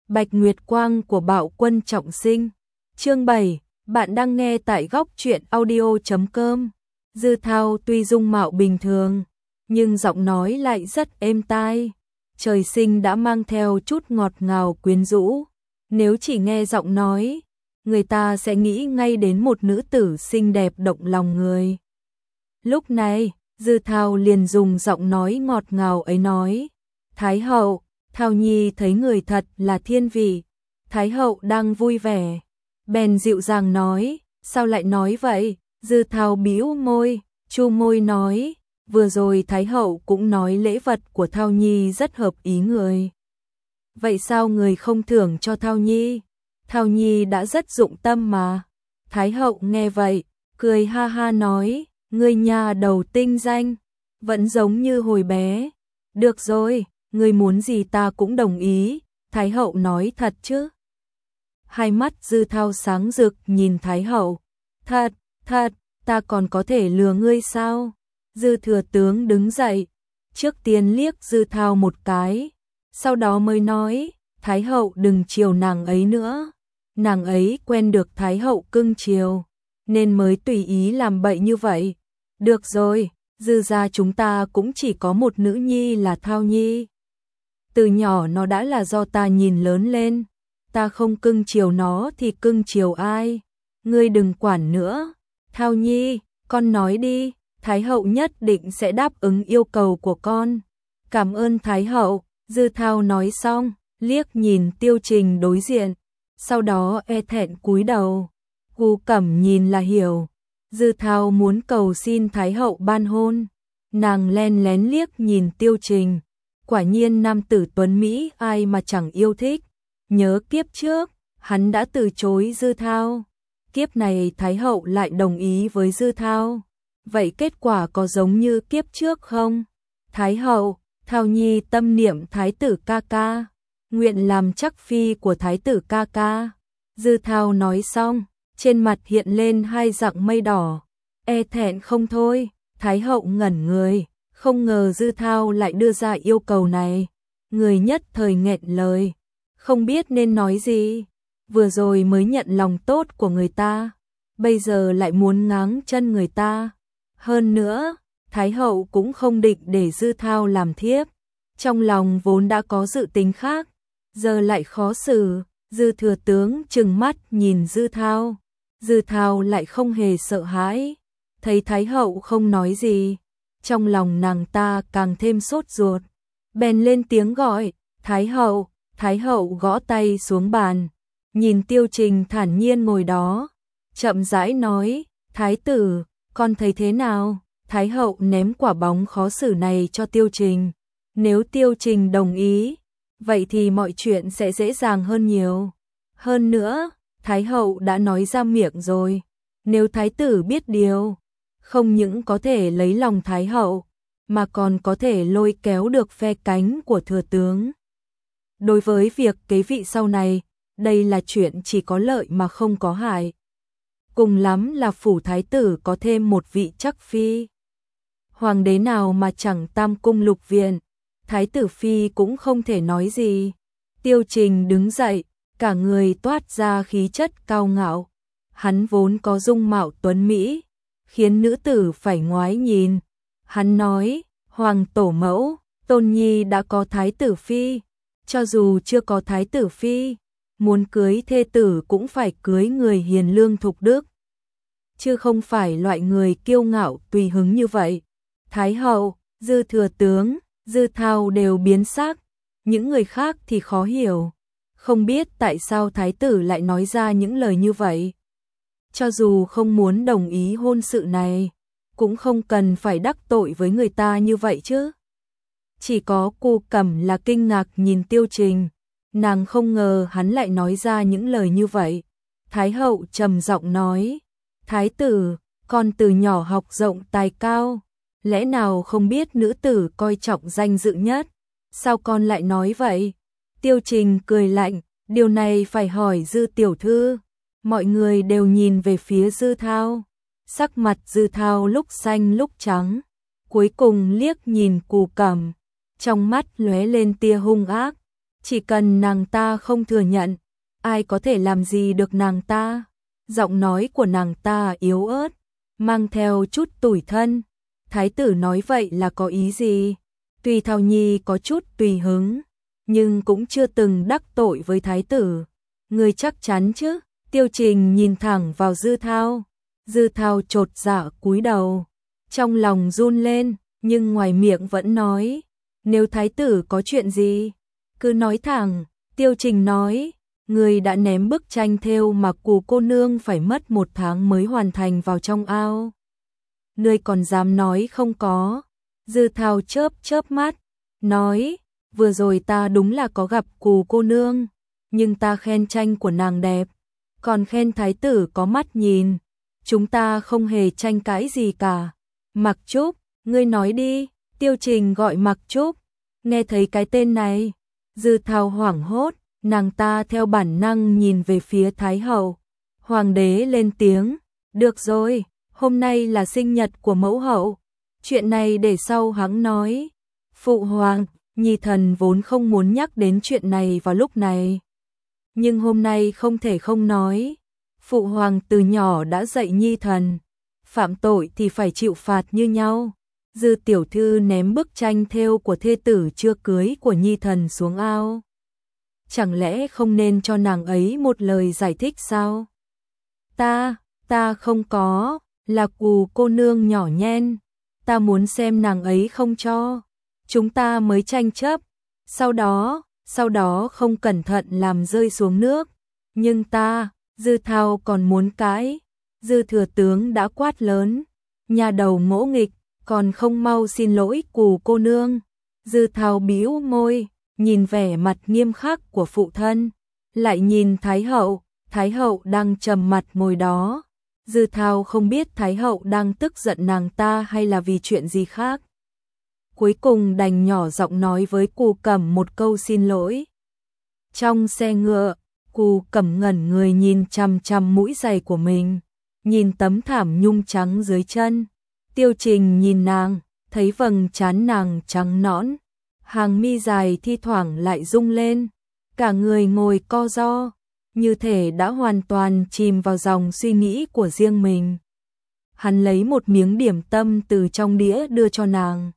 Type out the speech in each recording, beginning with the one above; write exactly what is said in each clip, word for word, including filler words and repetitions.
Bạch Nguyệt Quang của Bạo Quân Trọng Sinh. Chương bảy, bạn đang nghe tại góc truyện audio chấm com. Dư Thao tuy dung mạo bình thường, nhưng giọng nói lại rất êm tai. Trời sinh đã mang theo chút ngọt ngào quyến rũ. Nếu chỉ nghe giọng nói, người ta sẽ nghĩ ngay đến một nữ tử xinh đẹp động lòng người. Lúc này, Dư Thao liền dùng giọng nói ngọt ngào ấy nói: Thái hậu, Thao Nhi thấy người thật là thiên vị. Thái hậu đang vui vẻ, bèn dịu dàng nói: Sao lại nói vậy? Dư Thao bĩu môi, chu môi nói: Vừa rồi Thái hậu cũng nói lễ vật của Thao Nhi rất hợp ý người. Vậy sao người không thưởng cho Thao Nhi? Thao Nhi đã rất dụng tâm mà. Thái hậu nghe vậy, cười ha ha nói: Ngươi nhà đầu tinh danh, vẫn giống như hồi bé. Được rồi, ngươi muốn gì ta cũng đồng ý. Thái hậu nói thật chứ? Hai mắt Dư Thao sáng rực nhìn Thái hậu. Thật, thật, ta còn có thể lừa ngươi sao? Dư thừa tướng đứng dậy, trước tiên liếc Dư Thao một cái, sau đó mới nói: Thái hậu đừng chiều nàng ấy nữa. Nàng ấy quen được Thái hậu cưng chiều, nên mới tùy ý làm bậy như vậy. Được rồi, Dư gia chúng ta cũng chỉ có một nữ nhi là Thao Nhi. Từ nhỏ nó đã là do ta nhìn lớn lên. Ta không cưng chiều nó thì cưng chiều ai? Ngươi đừng quản nữa. Thao Nhi, con nói đi, Thái hậu nhất định sẽ đáp ứng yêu cầu của con. Cảm ơn Thái hậu. Dư Thao nói xong, liếc nhìn Tiêu Trình đối diện, sau đó e thẹn cúi đầu. Gu Cẩm nhìn là hiểu, Dư Thao muốn cầu xin Thái hậu ban hôn. Nàng len lén liếc nhìn Tiêu Trình, quả nhiên nam tử tuấn Mỹ ai mà chẳng yêu thích. Nhớ kiếp trước, hắn đã từ chối Dư Thao. Kiếp này Thái hậu lại đồng ý với Dư Thao. Vậy kết quả có giống như kiếp trước không? Thái hậu, Thao Nhi tâm niệm Thái tử ca ca, nguyện làm chắc phi của Thái tử ca ca. Dư Thao nói xong, trên mặt hiện lên hai dặng mây đỏ, e thẹn không thôi. Thái hậu ngẩn người, không ngờ Dư Thao lại đưa ra yêu cầu này. Người nhất thời nghẹn lời, không biết nên nói gì. Vừa rồi mới nhận lòng tốt của người ta, bây giờ lại muốn ngáng chân người ta. Hơn nữa, Thái hậu cũng không định để Dư Thao làm thiếp. Trong lòng vốn đã có dự tính khác, giờ lại khó xử. Dư thừa tướng trừng mắt nhìn Dư Thao. Dư Thao lại không hề sợ hãi. Thấy Thái hậu không nói gì, trong lòng nàng ta càng thêm sốt ruột. Bèn lên tiếng gọi: Thái hậu. Thái hậu gõ tay xuống bàn, nhìn Tiêu Trình thản nhiên ngồi đó, chậm rãi nói: Thái tử, con thấy thế nào? Thái hậu ném quả bóng khó xử này cho Tiêu Trình. Nếu Tiêu Trình đồng ý, vậy thì mọi chuyện sẽ dễ dàng hơn nhiều. Hơn nữa, Thái hậu đã nói ra miệng rồi. Nếu Thái tử biết điều, không những có thể lấy lòng Thái hậu, mà còn có thể lôi kéo được phe cánh của thừa tướng. Đối với việc kế vị sau này, đây là chuyện chỉ có lợi mà không có hại. Cùng lắm là phủ thái tử có thêm một vị chắc phi. Hoàng đế nào mà chẳng tam cung lục viện, thái tử phi cũng không thể nói gì. Tiêu Trình đứng dậy, cả người toát ra khí chất cao ngạo. Hắn vốn có dung mạo tuấn Mỹ, khiến nữ tử phải ngoái nhìn. Hắn nói: Hoàng tổ mẫu, Tôn Nhi đã có thái tử phi. Cho dù chưa có thái tử phi, muốn cưới thê tử cũng phải cưới người hiền lương thục đức, chứ không phải loại người kiêu ngạo tùy hứng như vậy. Thái hậu, Dư thừa tướng, Dư Thao đều biến sắc. Những người khác thì khó hiểu, không biết tại sao thái tử lại nói ra những lời như vậy. Cho dù không muốn đồng ý hôn sự này, cũng không cần phải đắc tội với người ta như vậy chứ. Chỉ có Gu Cẩm là kinh ngạc nhìn Tiêu Trình, nàng không ngờ hắn lại nói ra những lời như vậy. Thái hậu trầm giọng nói: Thái tử, con từ nhỏ học rộng tài cao, lẽ nào không biết nữ tử coi trọng danh dự nhất? Sao con lại nói vậy? Tiêu Trình cười lạnh: Điều này phải hỏi Dư tiểu thư. Mọi người đều nhìn về phía Dư Thao. Sắc mặt Dư Thao lúc xanh lúc trắng, cuối cùng liếc nhìn Gu Cẩm, trong mắt lóe lên tia hung ác. Chỉ cần nàng ta không thừa nhận, ai có thể làm gì được nàng ta. Giọng nói của nàng ta yếu ớt, mang theo chút tủi thân. Thái tử nói vậy là có ý gì? Tuy Thao Nhi có chút tùy hứng, nhưng cũng chưa từng đắc tội với thái tử. Người chắc chắn chứ? Tiêu Trình nhìn thẳng vào Dư Thao. Dư Thao chột dạ cúi đầu, trong lòng run lên, nhưng ngoài miệng vẫn nói, nếu thái tử có chuyện gì, cứ nói thẳng. Tiêu Trình nói, người đã ném bức tranh thêu mà Cù cô nương phải mất một tháng mới hoàn thành vào trong ao. Ngươi còn dám nói không có? Dư Thao chớp chớp mắt, nói, vừa rồi ta đúng là có gặp Cù cô nương, nhưng ta khen tranh của nàng đẹp, còn khen thái tử có mắt nhìn. Chúng ta không hề tranh cãi gì cả. Mặc Trúc, ngươi nói đi. Tiêu Trình gọi Mặc Trúc. Nghe thấy cái tên này, Dư Thao hoảng hốt, nàng ta theo bản năng nhìn về phía Thái hậu. Hoàng đế lên tiếng, được rồi, hôm nay là sinh nhật của mẫu hậu, chuyện này để sau hắn nói. Phụ hoàng, Nhi thần vốn không muốn nhắc đến chuyện này vào lúc này, nhưng hôm nay không thể không nói. Phụ hoàng từ nhỏ đã dạy Nhi thần, phạm tội thì phải chịu phạt như nhau. Dư tiểu thư ném bức tranh thêu của thê tử chưa cưới của Nhi thần xuống ao, chẳng lẽ không nên cho nàng ấy một lời giải thích sao? Ta, ta không có, là Cù cô nương nhỏ nhen, ta muốn xem nàng ấy không cho, chúng ta mới tranh chấp, sau đó, sau đó không cẩn thận làm rơi xuống nước, nhưng ta. Dư Thao còn muốn cãi, Dư thừa tướng đã quát lớn, nhà đầu ngỗ nghịch, còn không mau xin lỗi Cù cô nương. Dư Thao bĩu môi, nhìn vẻ mặt nghiêm khắc của phụ thân, lại nhìn Thái hậu, Thái hậu đang trầm mặt ngồi đó. Dư Thao không biết Thái hậu đang tức giận nàng ta hay là vì chuyện gì khác. Cuối cùng đành nhỏ giọng nói với Cù Cẩm một câu xin lỗi. Trong xe ngựa, Cù Cẩm ngẩn người nhìn chằm chằm mũi giày của mình, nhìn tấm thảm nhung trắng dưới chân. Tiêu Trình nhìn nàng, thấy vầng trán nàng trắng nõn, hàng mi dài thi thoảng lại rung lên, cả người ngồi co ro, như thể đã hoàn toàn chìm vào dòng suy nghĩ của riêng mình. Hắn lấy một miếng điểm tâm từ trong đĩa đưa cho nàng.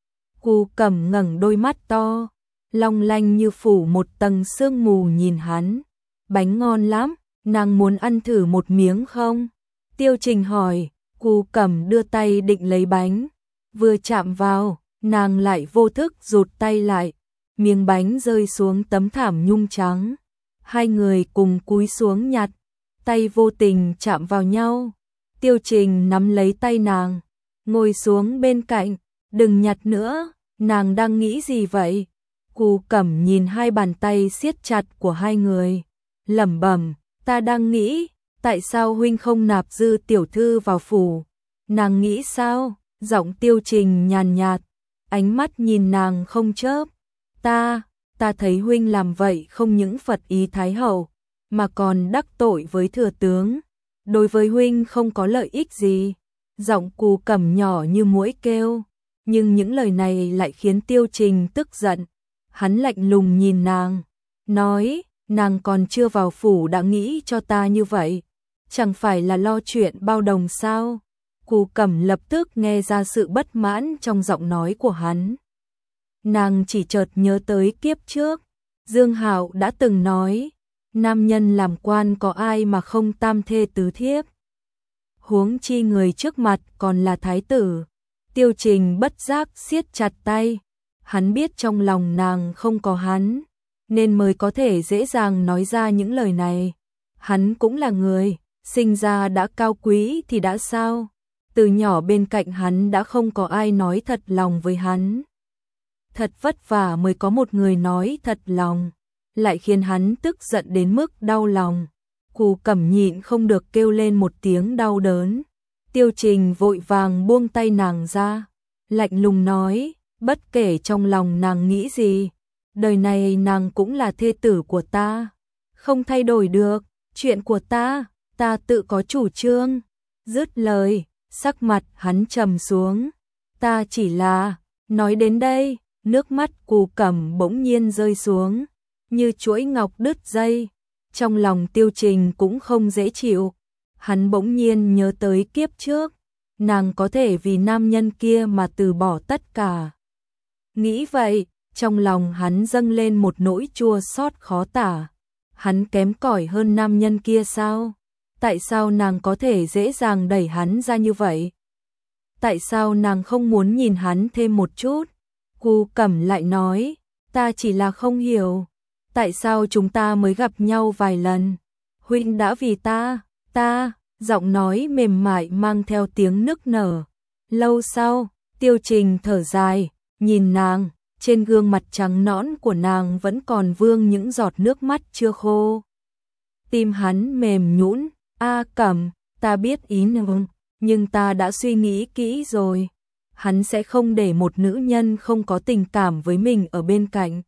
Cù Cẩm ngẩng đôi mắt to, long lanh như phủ một tầng sương mù nhìn hắn. Bánh ngon lắm, nàng muốn ăn thử một miếng không? Tiêu Trình hỏi. Cù Cẩm đưa tay định lấy bánh, vừa chạm vào, nàng lại vô thức rụt tay lại, miếng bánh rơi xuống tấm thảm nhung trắng. Hai người cùng cúi xuống nhặt, tay vô tình chạm vào nhau. Tiêu Trình nắm lấy tay nàng, ngồi xuống bên cạnh, đừng nhặt nữa, nàng đang nghĩ gì vậy? Cù Cẩm nhìn hai bàn tay siết chặt của hai người, lẩm bẩm, ta đang nghĩ, tại sao huynh không nạp Dư tiểu thư vào phủ? Nàng nghĩ sao? Giọng Tiêu Trình nhàn nhạt, ánh mắt nhìn nàng không chớp. Ta, ta thấy huynh làm vậy không những phật ý Thái hậu, mà còn đắc tội với thừa tướng. Đối với huynh không có lợi ích gì. Giọng Cù Cẩm nhỏ như muỗi kêu, nhưng những lời này lại khiến Tiêu Trình tức giận. Hắn lạnh lùng nhìn nàng, nói, nàng còn chưa vào phủ đã nghĩ cho ta như vậy, chẳng phải là lo chuyện bao đồng sao? Cù Cẩm lập tức nghe ra sự bất mãn trong giọng nói của hắn. Nàng chỉ chợt nhớ tới kiếp trước, Dương Hạo đã từng nói, nam nhân làm quan có ai mà không tam thê tứ thiếp. Huống chi người trước mặt còn là thái tử. Tiêu Trình bất giác siết chặt tay, hắn biết trong lòng nàng không có hắn, nên mới có thể dễ dàng nói ra những lời này. Hắn cũng là người, sinh ra đã cao quý thì đã sao? Từ nhỏ bên cạnh hắn đã không có ai nói thật lòng với hắn. Thật vất vả mới có một người nói thật lòng, lại khiến hắn tức giận đến mức đau lòng. Cù Cẩm nhịn không được kêu lên một tiếng đau đớn. Tiêu Trình vội vàng buông tay nàng ra, lạnh lùng nói, bất kể trong lòng nàng nghĩ gì, đời này nàng cũng là thê tử của ta, không thay đổi được, chuyện của ta, ta tự có chủ trương. Dứt lời, sắc mặt hắn trầm xuống, ta chỉ là, nói đến đây, nước mắt Cù Cẩm bỗng nhiên rơi xuống, như chuỗi ngọc đứt dây. Trong lòng Tiêu Trình cũng không dễ chịu, hắn bỗng nhiên nhớ tới kiếp trước, nàng có thể vì nam nhân kia mà từ bỏ tất cả. Nghĩ vậy, trong lòng hắn dâng lên một nỗi chua xót khó tả. Hắn kém cỏi hơn nam nhân kia sao? Tại sao nàng có thể dễ dàng đẩy hắn ra như vậy? Tại sao nàng không muốn nhìn hắn thêm một chút? Cu Cẩm lại nói, ta chỉ là không hiểu, tại sao chúng ta mới gặp nhau vài lần? Huynh đã vì ta, ta, giọng nói mềm mại mang theo tiếng nức nở. Lâu sau, Tiêu Trình thở dài, nhìn nàng, trên gương mặt trắng nõn của nàng vẫn còn vương những giọt nước mắt chưa khô. Tim hắn mềm nhũn, a Cẩm, ta biết ý nàng, nhưng ta đã suy nghĩ kỹ rồi. Hắn sẽ không để một nữ nhân không có tình cảm với mình ở bên cạnh.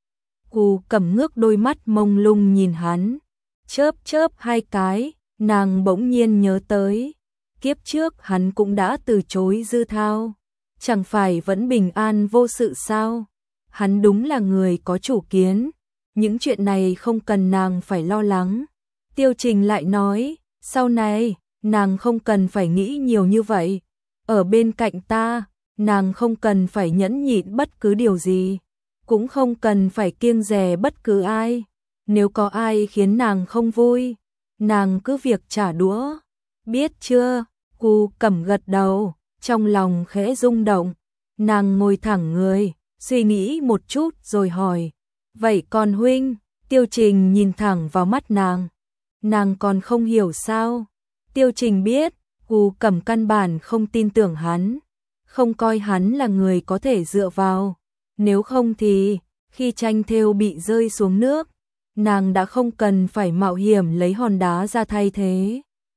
Cu Cẩm ngước đôi mắt mông lung nhìn hắn, chớp chớp hai cái, nàng bỗng nhiên nhớ tới. Kiếp trước hắn cũng đã từ chối Dư Thao, chẳng phải vẫn bình an vô sự sao? Hắn đúng là người có chủ kiến, những chuyện này không cần nàng phải lo lắng. Tiêu Trình lại nói, sau này, nàng không cần phải nghĩ nhiều như vậy. Ở bên cạnh ta, nàng không cần phải nhẫn nhịn bất cứ điều gì, cũng không cần phải kiêng dè bất cứ ai. Nếu có ai khiến nàng không vui, nàng cứ việc trả đũa. Biết chưa? Cu Cẩm gật đầu, trong lòng khẽ rung động. Nàng ngồi thẳng người, suy nghĩ một chút rồi hỏi, vậy còn huynh? Tiêu Trình nhìn thẳng vào mắt nàng. Nàng còn không hiểu sao? Tiêu Trình biết, Cu Cẩm căn bản không tin tưởng hắn, không coi hắn là người có thể dựa vào. Nếu không thì, khi tranh thêu bị rơi xuống nước, nàng đã không cần phải mạo hiểm lấy hòn đá ra thay thế.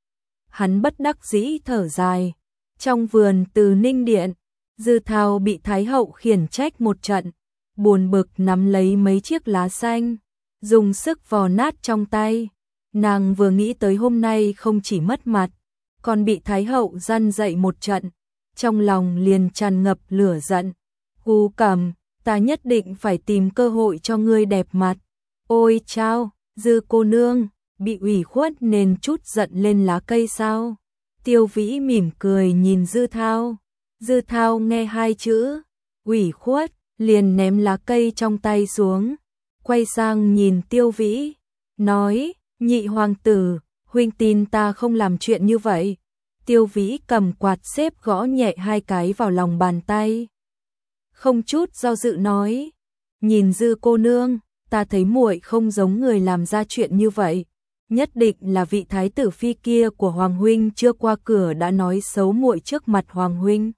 Hắn bất đắc dĩ thở dài. Trong vườn Từ Ninh Điện, Dư Thao bị Thái hậu khiển trách một trận, buồn bực nắm lấy mấy chiếc lá xanh, dùng sức vò nát trong tay. Nàng vừa nghĩ tới hôm nay không chỉ mất mặt, còn bị Thái hậu răn dạy một trận, trong lòng liền tràn ngập lửa giận. Cu Cẩm, ta nhất định phải tìm cơ hội cho ngươi đẹp mặt. Ôi chao, Dư cô nương, bị ủy khuất nên chút giận lên lá cây sao? Tiêu Vĩ mỉm cười nhìn Dư Thao. Dư Thao nghe hai chữ ủy khuất, liền ném lá cây trong tay xuống, quay sang nhìn Tiêu Vĩ, nói, nhị hoàng tử, huynh tin ta không làm chuyện như vậy. Tiêu Vĩ cầm quạt xếp gõ nhẹ hai cái vào lòng bàn tay, không chút do dự nói, nhìn Dư cô nương, ta thấy muội không giống người làm ra chuyện như vậy. Nhất định là vị thái tử phi kia của Hoàng huynh chưa qua cửa đã nói xấu muội trước mặt Hoàng huynh.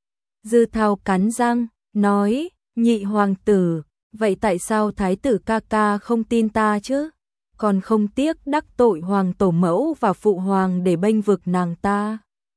Dư Thao cắn răng, nói, nhị hoàng tử, vậy tại sao thái tử ca ca không tin ta chứ? Còn không tiếc đắc tội hoàng tổ mẫu và phụ hoàng để bênh vực nàng ta.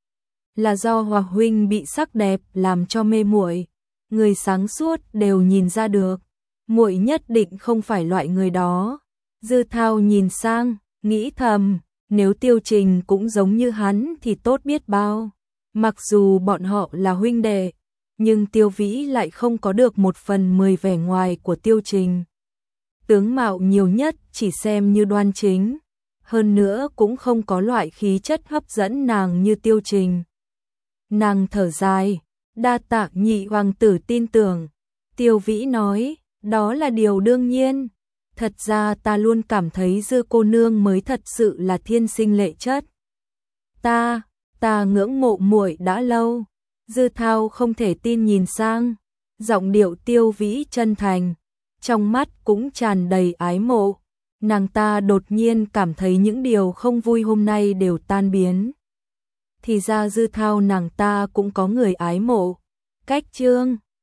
Là do Hoàng huynh bị sắc đẹp làm cho mê muội, người sáng suốt đều nhìn ra được. Muội nhất định không phải loại người đó. Dư Thao nhìn sang, nghĩ thầm, nếu Tiêu Trình cũng giống như hắn thì tốt biết bao. Mặc dù bọn họ là huynh đệ, nhưng Tiêu Vĩ lại không có được một phần mười vẻ ngoài của Tiêu Trình. Tướng mạo nhiều nhất chỉ xem như đoan chính, hơn nữa cũng không có loại khí chất hấp dẫn nàng như Tiêu Trình. Nàng thở dài, đa tạ nhị hoàng tử tin tưởng. Tiêu Vĩ nói, đó là điều đương nhiên. Thật ra ta luôn cảm thấy Dư cô nương mới thật sự là thiên sinh lệ chất. Ta, ta ngưỡng mộ muội đã lâu. Dư Thao không thể tin nhìn sang, giọng điệu Tiêu Vĩ chân thành, trong mắt cũng tràn đầy ái mộ. Nàng ta đột nhiên cảm thấy những điều không vui hôm nay đều tan biến. Thì ra Dư Thao nàng ta cũng có người ái mộ. Cách chương